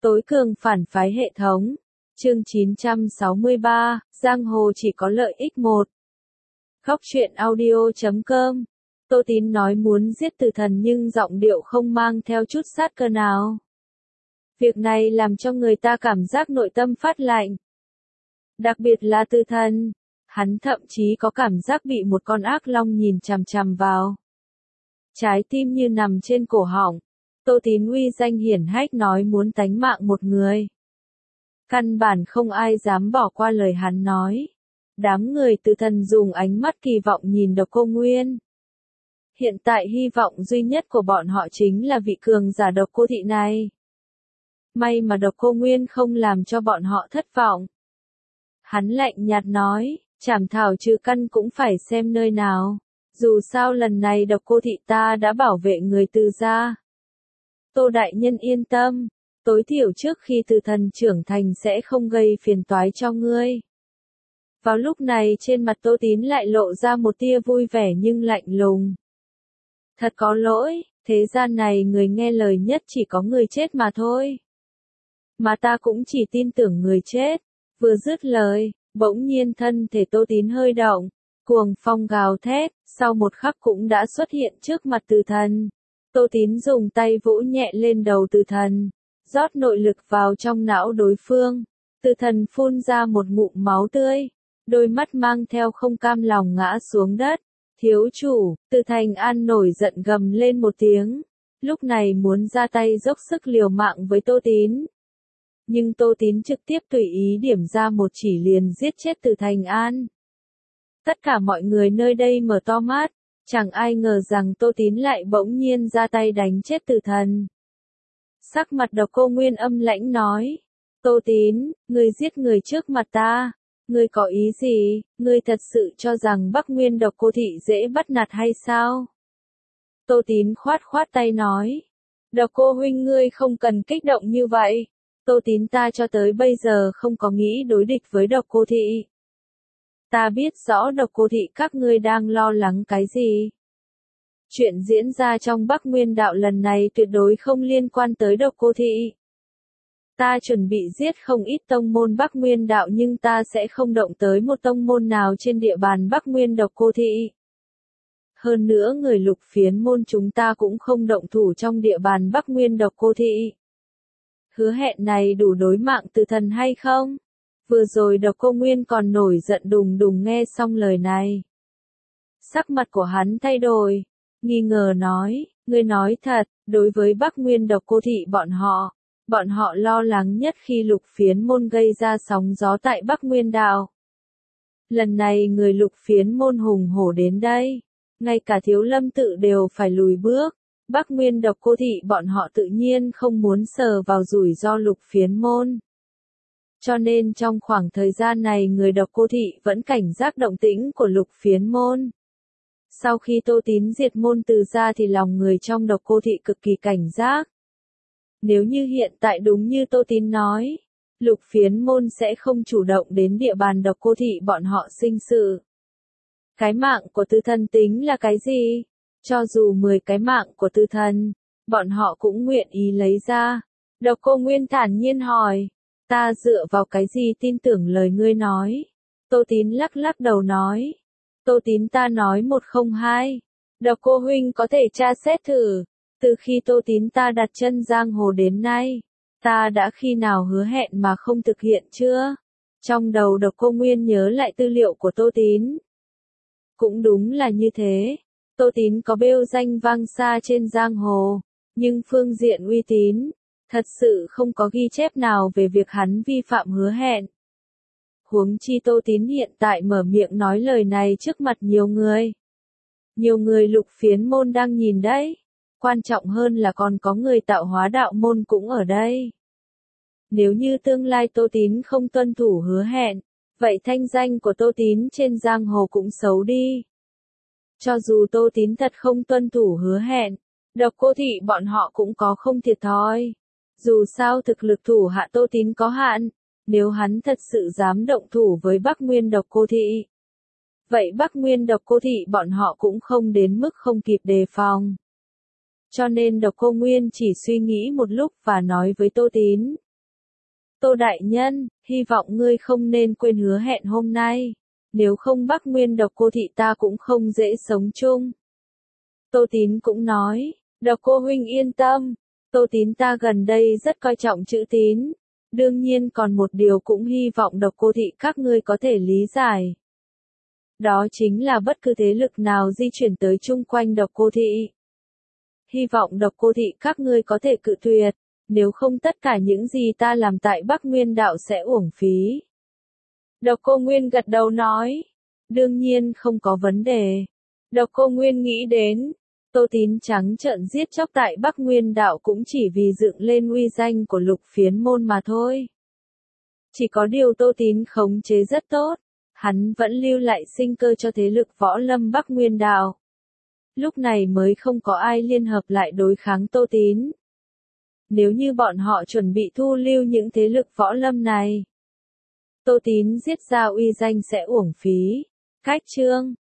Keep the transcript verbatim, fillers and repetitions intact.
Tối cường phản phái hệ thống. Chương chín trăm sáu mươi ba, Giang hồ chỉ có lợi ích một. Khóc chuyện audio chấm com. Tô Tín nói muốn giết Từ Thần nhưng giọng điệu không mang theo chút sát cơ nào. Việc này làm cho người ta cảm giác nội tâm phát lạnh. Đặc biệt là Từ Thần, hắn thậm chí có cảm giác bị một con ác long nhìn chằm chằm vào. Trái tim như nằm trên cổ họng. Tô Tín uy danh hiển hách nói muốn tánh mạng một người. Căn bản không ai dám bỏ qua lời hắn nói. Đám người Từ Thần dùng ánh mắt kỳ vọng nhìn Độc Cô Nguyên. Hiện tại hy vọng duy nhất của bọn họ chính là vị cường giả Độc Cô Thị này. May mà Độc Cô Nguyên không làm cho bọn họ thất vọng. Hắn lạnh nhạt nói, chảm thảo trừ căn cũng phải xem nơi nào. Dù sao lần này Độc Cô Thị ta đã bảo vệ người Từ gia. Tô đại nhân yên tâm, tối thiểu trước khi Từ Thần trưởng thành sẽ không gây phiền toái cho ngươi. Vào lúc này trên mặt Tô Tín lại lộ ra một tia vui vẻ nhưng lạnh lùng. Thật có lỗi, thế gian này người nghe lời nhất chỉ có người chết mà thôi. Mà ta cũng chỉ tin tưởng người chết. Vừa dứt lời, bỗng nhiên thân thể Tô Tín hơi động, cuồng phong gào thét, sau một khắc cũng đã xuất hiện trước mặt Từ Thần. Tô Tín dùng tay vỗ nhẹ lên đầu Từ Thần, rót nội lực vào trong não đối phương. Từ Thần phun ra một ngụm máu tươi, đôi mắt mang theo không cam lòng ngã xuống đất. Thiếu chủ, Từ Thành An nổi giận gầm lên một tiếng, lúc này muốn ra tay dốc sức liều mạng với Tô Tín. Nhưng Tô Tín trực tiếp tùy ý điểm ra một chỉ liền giết chết Từ Thành An. Tất cả mọi người nơi đây mở to mắt, chẳng ai ngờ rằng Tô Tín lại bỗng nhiên ra tay đánh chết Từ Thần. Sắc mặt Độc Cô Nguyên âm lãnh nói, Tô Tín, ngươi giết người trước mặt ta, ngươi có ý gì, ngươi thật sự cho rằng Bắc Nguyên Độc Cô Thị dễ bắt nạt hay sao? Tô Tín khoát khoát tay nói, Độc Cô huynh ngươi không cần kích động như vậy, Tô Tín ta cho tới bây giờ không có nghĩ đối địch với Độc Cô Thị. Ta biết rõ Độc Cô Thị các ngươi đang lo lắng cái gì. Chuyện diễn ra trong Bắc Nguyên đạo lần này tuyệt đối không liên quan tới Độc Cô Thị. Ta chuẩn bị giết không ít tông môn Bắc Nguyên đạo nhưng ta sẽ không động tới một tông môn nào trên địa bàn Bắc Nguyên Độc Cô Thị. Hơn nữa người Lục Phiến môn chúng ta cũng không động thủ trong địa bàn Bắc Nguyên Độc Cô Thị. Hứa hẹn này đủ đối mạng Từ Thần hay không? Vừa rồi Độc Cô Nguyên còn nổi giận đùng đùng nghe xong lời này. Sắc mặt của hắn thay đổi, nghi ngờ nói, ngươi nói thật, đối với Bắc Nguyên Độc Cô Thị bọn họ, bọn họ lo lắng nhất khi Lục Phiến môn gây ra sóng gió tại Bắc Nguyên đạo. Lần này người Lục Phiến môn hùng hổ đến đây, ngay cả Thiếu Lâm tự đều phải lùi bước. Bắc Nguyên Độc Cô Thị bọn họ tự nhiên không muốn sờ vào rủi ro Lục Phiến môn. Cho nên trong khoảng thời gian này người Độc Cô Thị vẫn cảnh giác động tĩnh của Lục Phiến môn. Sau khi Tô Tín diệt môn Từ gia thì lòng người trong Độc Cô Thị cực kỳ cảnh giác. Nếu như hiện tại đúng như Tô Tín nói, Lục Phiến môn sẽ không chủ động đến địa bàn Độc Cô Thị bọn họ sinh sự. Cái mạng của Từ Thần tính là cái gì? Cho dù mười cái mạng của Từ Thần, bọn họ cũng nguyện ý lấy ra. Độc Cô Nguyên thản nhiên hỏi, ta dựa vào cái gì tin tưởng lời ngươi nói? Tô Tín lắc lắc đầu nói, Tô Tín ta nói một không hai. Độc Cô huynh có thể tra xét thử, từ khi Tô Tín ta đặt chân giang hồ đến nay, ta đã khi nào hứa hẹn mà không thực hiện chưa? Trong đầu Độc Cô Nguyên nhớ lại tư liệu của Tô Tín. Cũng đúng là như thế. Tô Tín có bêu danh vang xa trên giang hồ, nhưng phương diện uy tín, thật sự không có ghi chép nào về việc hắn vi phạm hứa hẹn. Huống chi Tô Tín hiện tại mở miệng nói lời này trước mặt nhiều người. Nhiều người Lục Phiến môn đang nhìn đấy. Quan trọng hơn là còn có người Tạo Hóa đạo môn cũng ở đây. Nếu như tương lai Tô Tín không tuân thủ hứa hẹn, vậy thanh danh của Tô Tín trên giang hồ cũng xấu đi. Cho dù Tô Tín thật không tuân thủ hứa hẹn, Độc Cô Thị bọn họ cũng có không thiệt thòi. Dù sao thực lực thủ hạ Tô Tín có hạn, nếu hắn thật sự dám động thủ với Bắc Nguyên Độc Cô Thị, vậy Bắc Nguyên Độc Cô Thị bọn họ cũng không đến mức không kịp đề phòng. Cho nên Độc Cô Nguyên chỉ suy nghĩ một lúc và nói với Tô Tín, Tô Đại Nhân, hy vọng ngươi không nên quên hứa hẹn hôm nay. Nếu không Bắc Nguyên Độc Cô Thị ta cũng không dễ sống chung. Tô Tín cũng nói, Độc Cô huynh yên tâm, Tô Tín ta gần đây rất coi trọng chữ tín. Đương nhiên còn một điều cũng hy vọng Độc Cô Thị các ngươi có thể lý giải. Đó chính là bất cứ thế lực nào di chuyển tới chung quanh Độc Cô Thị. Hy vọng Độc Cô Thị các ngươi có thể cự tuyệt, nếu không tất cả những gì ta làm tại Bắc Nguyên đạo sẽ uổng phí. Độc Cô Nguyên gật đầu nói, đương nhiên không có vấn đề. Độc Cô Nguyên nghĩ đến, Tô Tín trắng trợn giết chóc tại Bắc Nguyên đạo cũng chỉ vì dựng lên uy danh của Lục Phiến môn mà thôi. Chỉ có điều Tô Tín khống chế rất tốt, hắn vẫn lưu lại sinh cơ cho thế lực võ lâm Bắc Nguyên đạo. Lúc này mới không có ai liên hợp lại đối kháng Tô Tín. Nếu như bọn họ chuẩn bị thu lưu những thế lực võ lâm này, Tô Tín giết ra uy danh sẽ uổng phí. Cách chương